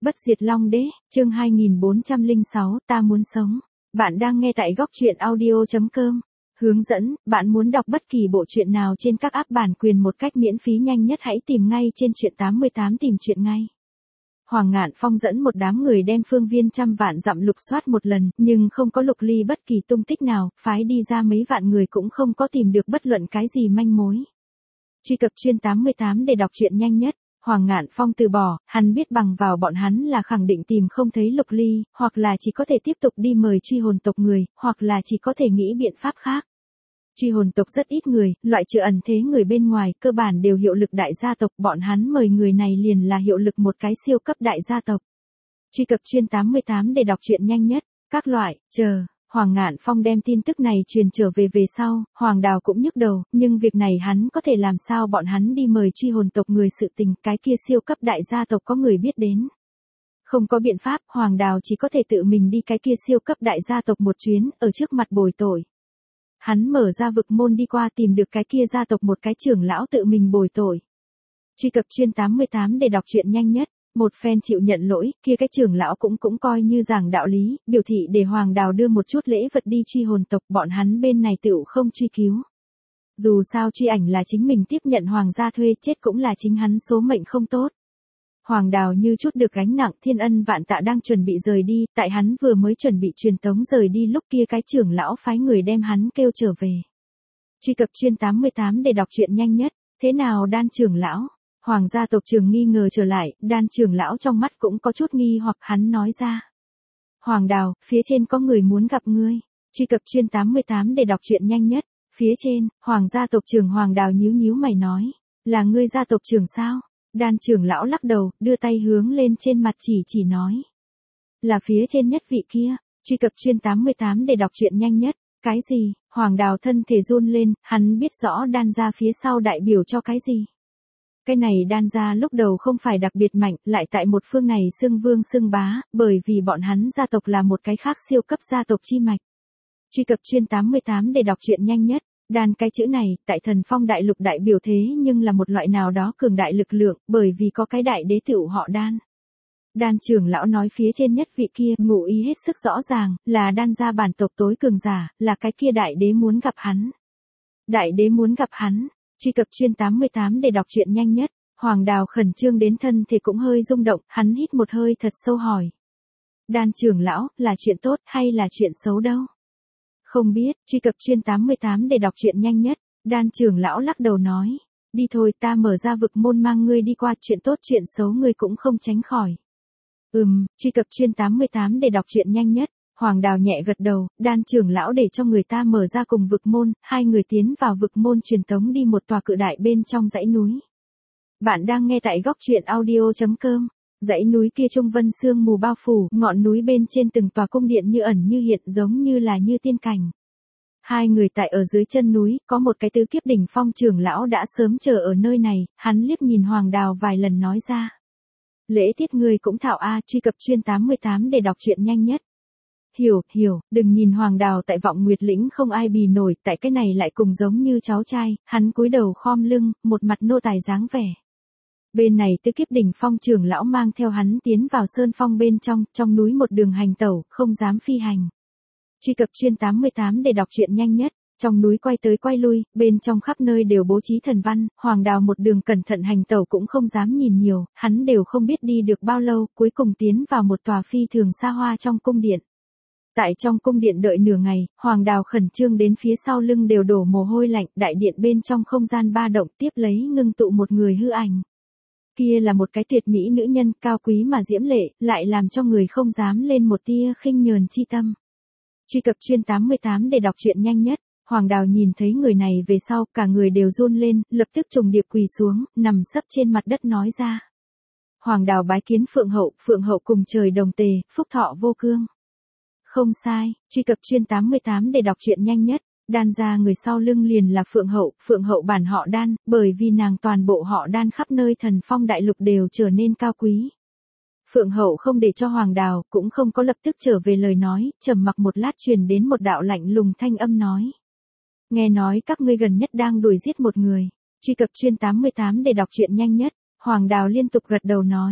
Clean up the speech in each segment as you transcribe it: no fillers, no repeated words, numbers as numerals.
Bất diệt Long Đế, chương 2406, ta muốn sống. Bạn đang nghe tại góc truyện audio.com. Hướng dẫn, bạn muốn đọc bất kỳ bộ truyện nào trên các app bản quyền một cách miễn phí nhanh nhất hãy tìm ngay trên truyện 88 tìm truyện ngay. Hoàng Ngạn Phong dẫn một đám người đem phương viên trăm vạn dặm lục soát một lần, nhưng không có Lục Ly bất kỳ tung tích nào, phái đi ra mấy vạn người cũng không có tìm được bất luận cái gì manh mối. Truy cập truyện 88 để đọc truyện nhanh nhất. Hoàng Ngạn Phong từ bỏ, hắn biết bằng vào bọn hắn là khẳng định tìm không thấy Lục Ly, hoặc là chỉ có thể tiếp tục đi mời truy hồn tộc người, hoặc là chỉ có thể nghĩ biện pháp khác. Truy hồn tộc rất ít người, loại trừ ẩn thế người bên ngoài, cơ bản đều hiệu lực đại gia tộc, bọn hắn mời người này liền là hiệu lực một cái siêu cấp đại gia tộc. Truy cập truyện 88 để đọc truyện nhanh nhất, các loại, chờ. Hoàng Ngạn Phong đem tin tức này truyền trở về sau, Hoàng Đào cũng nhức đầu, nhưng việc này hắn có thể làm sao bọn hắn đi mời truy hồn tộc người sự tình, cái kia siêu cấp đại gia tộc có người biết đến. Không có biện pháp, Hoàng Đào chỉ có thể tự mình đi cái kia siêu cấp đại gia tộc một chuyến, ở trước mặt bồi tội. Hắn mở ra vực môn đi qua tìm được cái kia gia tộc một cái trưởng lão tự mình bồi tội. Truy cập truyện 88 để đọc truyện nhanh nhất. Một phen chịu nhận lỗi, kia cái trưởng lão cũng coi như giảng đạo lý, biểu thị để Hoàng Đào đưa một chút lễ vật đi truy hồn tộc, bọn hắn bên này tựu không truy cứu. Dù sao truy ảnh là chính mình tiếp nhận hoàng gia thuê, chết cũng là chính hắn số mệnh không tốt. Hoàng Đào như chút được gánh nặng, thiên ân vạn tạ đang chuẩn bị rời đi, tại hắn vừa mới chuẩn bị truyền tống rời đi lúc kia cái trưởng lão phái người đem hắn kêu trở về. Truy cập truyện 88 để đọc truyện nhanh nhất, thế nào Đan trưởng lão? Hoàng gia tộc trưởng nghi ngờ trở lại, Đan trưởng lão trong mắt cũng có chút nghi hoặc hắn nói ra. Hoàng Đào, phía trên có người muốn gặp ngươi. Truy cập truyện 88 để đọc truyện nhanh nhất. Phía trên, Hoàng gia tộc trưởng Hoàng Đào nhíu mày nói. Là ngươi gia tộc trưởng sao? Đan trưởng lão lắc đầu, đưa tay hướng lên trên mặt chỉ nói. Là phía trên nhất vị kia. Truy cập truyện 88 để đọc truyện nhanh nhất. Cái gì? Hoàng Đào thân thể run lên, hắn biết rõ Đan gia phía sau đại biểu cho cái gì. Cái này Đan gia lúc đầu không phải đặc biệt mạnh, lại tại một phương này xưng vương xưng bá, bởi vì bọn hắn gia tộc là một cái khác siêu cấp gia tộc chi mạch. Truy cập truyện 88 để đọc truyện nhanh nhất. Đan cái chữ này, tại Thần Phong đại lục đại biểu thế nhưng là một loại nào đó cường đại lực lượng, bởi vì có cái đại đế tựu họ Đan. Đan trưởng lão nói phía trên nhất vị kia, ngụ ý hết sức rõ ràng, là Đan gia bản tộc tối cường giả, là cái kia đại đế muốn gặp hắn. Đại đế muốn gặp hắn. Truy cập truyện 88 để đọc truyện nhanh nhất. Hoàng Đào khẩn trương đến thân thể cũng hơi rung động, hắn hít một hơi thật sâu hỏi. Đan trưởng lão, là chuyện tốt hay là chuyện xấu đâu? Không biết, truy cập truyện 88 để đọc truyện nhanh nhất. Đan trưởng lão lắc đầu nói. Đi thôi, ta mở ra vực môn mang ngươi đi qua, chuyện tốt chuyện xấu ngươi cũng không tránh khỏi. Truy cập truyện 88 để đọc truyện nhanh nhất. Hoàng Đào nhẹ gật đầu, Đan trưởng lão để cho người ta mở ra cùng vực môn, hai người tiến vào vực môn truyền tống đi một tòa cự đại bên trong dãy núi. Bạn đang nghe tại góc truyện audio.com. Dãy núi kia trung vân sương mù bao phủ, ngọn núi bên trên từng tòa cung điện như ẩn như hiện, giống như là như tiên cảnh. Hai người tại ở dưới chân núi, có một cái tứ kiếp đỉnh phong trưởng lão đã sớm chờ ở nơi này, hắn liếc nhìn Hoàng Đào vài lần nói ra. Lễ tiết người cũng thạo a. Truy cập truyện 88 để đọc truyện nhanh nhất. Hiểu, đừng nhìn Hoàng Đào tại Vọng Nguyệt Lĩnh không ai bì nổi, tại cái này lại cùng giống như cháu trai, hắn cúi đầu khom lưng, một mặt nô tài dáng vẻ. Bên này tứ kiếp đỉnh phong trưởng lão mang theo hắn tiến vào sơn phong bên trong núi một đường hành tẩu, không dám phi hành. Truy cập truyện 88 để đọc truyện nhanh nhất. Trong núi quay tới quay lui, bên trong khắp nơi đều bố trí thần văn, Hoàng Đào một đường cẩn thận hành tẩu cũng không dám nhìn nhiều, hắn đều không biết đi được bao lâu, cuối cùng tiến vào một tòa phi thường xa hoa trong cung điện. Tại trong cung điện đợi nửa ngày, Hoàng Đào khẩn trương đến phía sau lưng đều đổ mồ hôi lạnh, đại điện bên trong không gian ba động tiếp lấy ngưng tụ một người hư ảnh. Kia là một cái tuyệt mỹ nữ nhân, cao quý mà diễm lệ, lại làm cho người không dám lên một tia khinh nhờn chi tâm. Truy cập truyện 88 để đọc truyện nhanh nhất. Hoàng Đào nhìn thấy người này về sau, cả người đều run lên, lập tức trùng điệp quỳ xuống, nằm sấp trên mặt đất nói ra. Hoàng Đào bái kiến Phượng hậu cùng trời đồng tề, phúc thọ vô cương. Không sai, truy cập truyện 88 để đọc truyện nhanh nhất. Đan gia người sau lưng liền là Phượng hậu bản họ Đan, bởi vì nàng toàn bộ họ Đan khắp nơi Thần Phong đại lục đều trở nên cao quý. Phượng hậu không để cho Hoàng Đào, cũng không có lập tức trở về lời nói, trầm mặc một lát truyền đến một đạo lạnh lùng thanh âm nói. Nghe nói các ngươi gần nhất đang đuổi giết một người. Truy cập truyện 88 để đọc truyện nhanh nhất. Hoàng Đào liên tục gật đầu nói.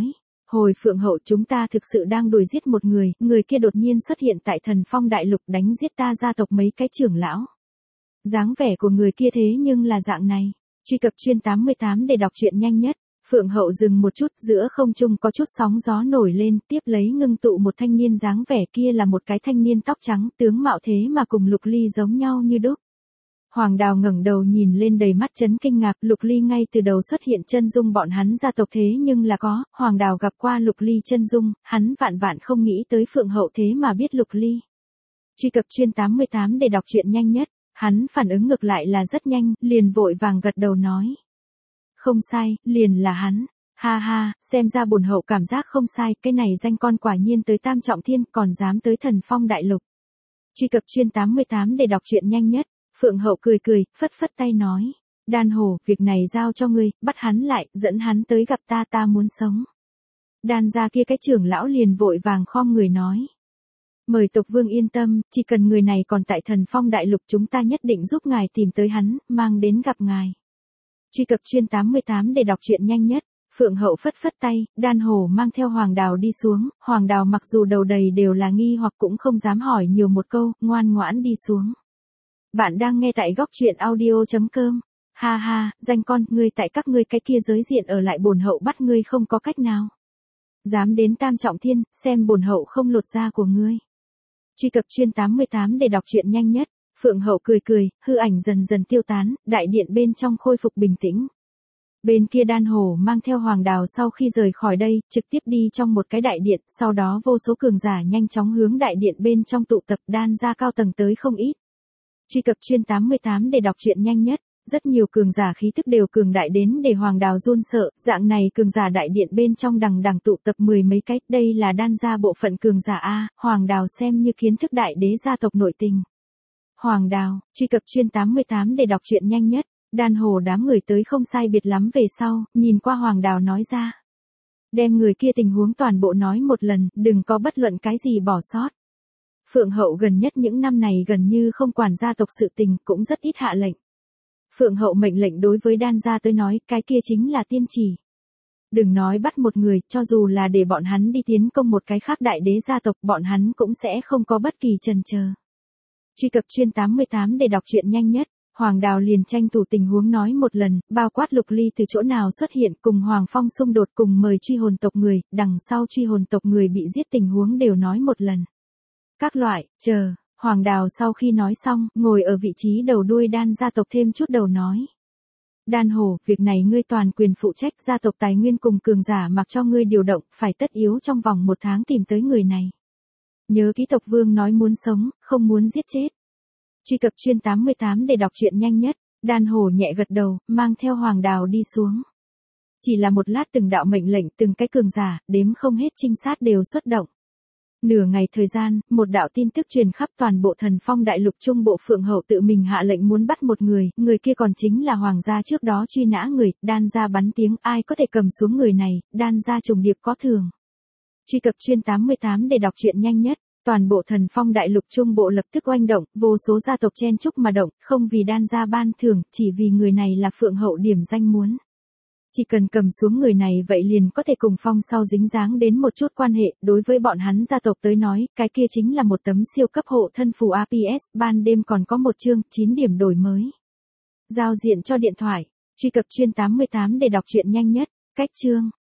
Hồi Phượng hậu, chúng ta thực sự đang đuổi giết một người, người kia đột nhiên xuất hiện tại Thần Phong Đại Lục đánh giết ta gia tộc mấy cái trưởng lão. Dáng vẻ của người kia thế nhưng là dạng này. Truy cập chuyên 88 để đọc truyện nhanh nhất. Phượng hậu dừng một chút, giữa không trung có chút sóng gió nổi lên, tiếp lấy ngưng tụ một thanh niên, dáng vẻ kia là một cái thanh niên tóc trắng, tướng mạo thế mà cùng Lục Ly giống nhau như đúc. Hoàng Đào ngẩng đầu nhìn lên đầy mắt chấn kinh ngạc, Lục Ly ngay từ đầu xuất hiện chân dung bọn hắn gia tộc thế nhưng là có, Hoàng Đào gặp qua Lục Ly chân dung, hắn vạn vạn không nghĩ tới Phượng hậu thế mà biết Lục Ly. Truy cập chuyên 88 để đọc truyện nhanh nhất, hắn phản ứng ngược lại là rất nhanh, liền vội vàng gật đầu nói. Không sai, liền là hắn. Ha ha, xem ra bổn hậu cảm giác không sai, cái này danh con quả nhiên tới Tam Trọng Thiên, còn dám tới Thần Phong Đại Lục. Truy cập chuyên 88 để đọc truyện nhanh nhất. Phượng hậu cười cười, phất phất tay nói. Đan Hổ, việc này giao cho ngươi, bắt hắn lại, dẫn hắn tới gặp ta, ta muốn sống. Đan gia kia cái trưởng lão liền vội vàng khom người nói. Mời tộc vương yên tâm, chỉ cần người này còn tại Thần Phong Đại Lục chúng ta nhất định giúp ngài tìm tới hắn, mang đến gặp ngài. Truy cập chuyên 88 để đọc truyện nhanh nhất. Phượng hậu phất phất tay, Đan Hổ mang theo Hoàng Đào đi xuống, Hoàng Đào mặc dù đầu đầy đều là nghi hoặc cũng không dám hỏi nhiều một câu, ngoan ngoãn đi xuống. Bạn đang nghe tại góc truyện audio.com. Ha ha, danh con, ngươi tại các ngươi cái kia giới diện ở lại bổn hậu bắt ngươi không có cách nào. Dám đến Tam Trọng Thiên, xem bổn hậu không lột da của ngươi. Truy cập chuyên 88 để đọc truyện nhanh nhất. Phượng hậu cười cười, hư ảnh dần dần tiêu tán, đại điện bên trong khôi phục bình tĩnh. Bên kia Đan Hổ mang theo Hoàng Đào sau khi rời khỏi đây, trực tiếp đi trong một cái đại điện, sau đó vô số cường giả nhanh chóng hướng đại điện bên trong tụ tập, Đan gia cao tầng tới không ít. Truy cập chuyên 88 để đọc truyện nhanh nhất. Rất nhiều cường giả khí thức đều cường đại đến để Hoàng Đào run sợ, dạng này cường giả đại điện bên trong đằng đằng tụ tập mười mấy cái, đây là Đan gia bộ phận cường giả A, Hoàng Đào xem như kiến thức đại đế gia tộc nội tình. Hoàng Đào, truy cập chuyên 88 để đọc truyện nhanh nhất. Đan Hổ đám người tới không sai biệt lắm về sau, nhìn qua Hoàng Đào nói ra. Đem người kia tình huống toàn bộ nói một lần, đừng có bất luận cái gì bỏ sót. Phượng hậu gần nhất những năm này gần như không quản gia tộc sự tình, cũng rất ít hạ lệnh. Phượng hậu mệnh lệnh đối với Đan gia tới nói, cái kia chính là tiên chỉ. Đừng nói bắt một người, cho dù là để bọn hắn đi tiến công một cái khác đại đế gia tộc, bọn hắn cũng sẽ không có bất kỳ chần chờ. Truy cập chuyên 88 để đọc truyện nhanh nhất. Hoàng Đào liền tranh thủ tình huống nói một lần, bao quát Lục Ly từ chỗ nào xuất hiện, cùng Hoàng Phong xung đột, cùng mời truy hồn tộc người, đằng sau truy hồn tộc người bị giết tình huống đều nói một lần. Các loại, chờ, Hoàng Đào sau khi nói xong, ngồi ở vị trí đầu đuôi Đan gia tộc thêm chút đầu nói. Đan Hổ, việc này ngươi toàn quyền phụ trách, gia tộc tài nguyên cùng cường giả mặc cho ngươi điều động, phải tất yếu trong vòng 1 tháng tìm tới người này. Nhớ ký tộc vương nói muốn sống, không muốn giết chết. Truy cập chuyên 88 để đọc truyện nhanh nhất. Đan Hổ nhẹ gật đầu, mang theo Hoàng Đào đi xuống. Chỉ là một lát từng đạo mệnh lệnh, từng cái cường giả, đếm không hết trinh sát đều xuất động. Nửa ngày thời gian, một đạo tin tức truyền khắp toàn bộ Thần Phong Đại Lục, trung bộ Phượng hậu tự mình hạ lệnh muốn bắt một người, người kia còn chính là Hoàng gia trước đó truy nã người, Đan gia bắn tiếng, ai có thể cầm xuống người này, Đan gia trùng điệp có thường. Truy cập chuyên 88 để đọc truyện nhanh nhất. Toàn bộ Thần Phong Đại Lục trung bộ lập tức oanh động, vô số gia tộc chen chúc mà động, không vì Đan gia ban thưởng, chỉ vì người này là Phượng hậu điểm danh muốn. Chỉ cần cầm xuống người này vậy liền có thể cùng Phong sau dính dáng đến một chút quan hệ, đối với bọn hắn gia tộc tới nói, cái kia chính là một tấm siêu cấp hộ thân phù APS, ban đêm còn có một chương, 9 điểm đổi mới. Giao diện cho điện thoại, truy cập chuyên 88 để đọc truyện nhanh nhất, cách chương.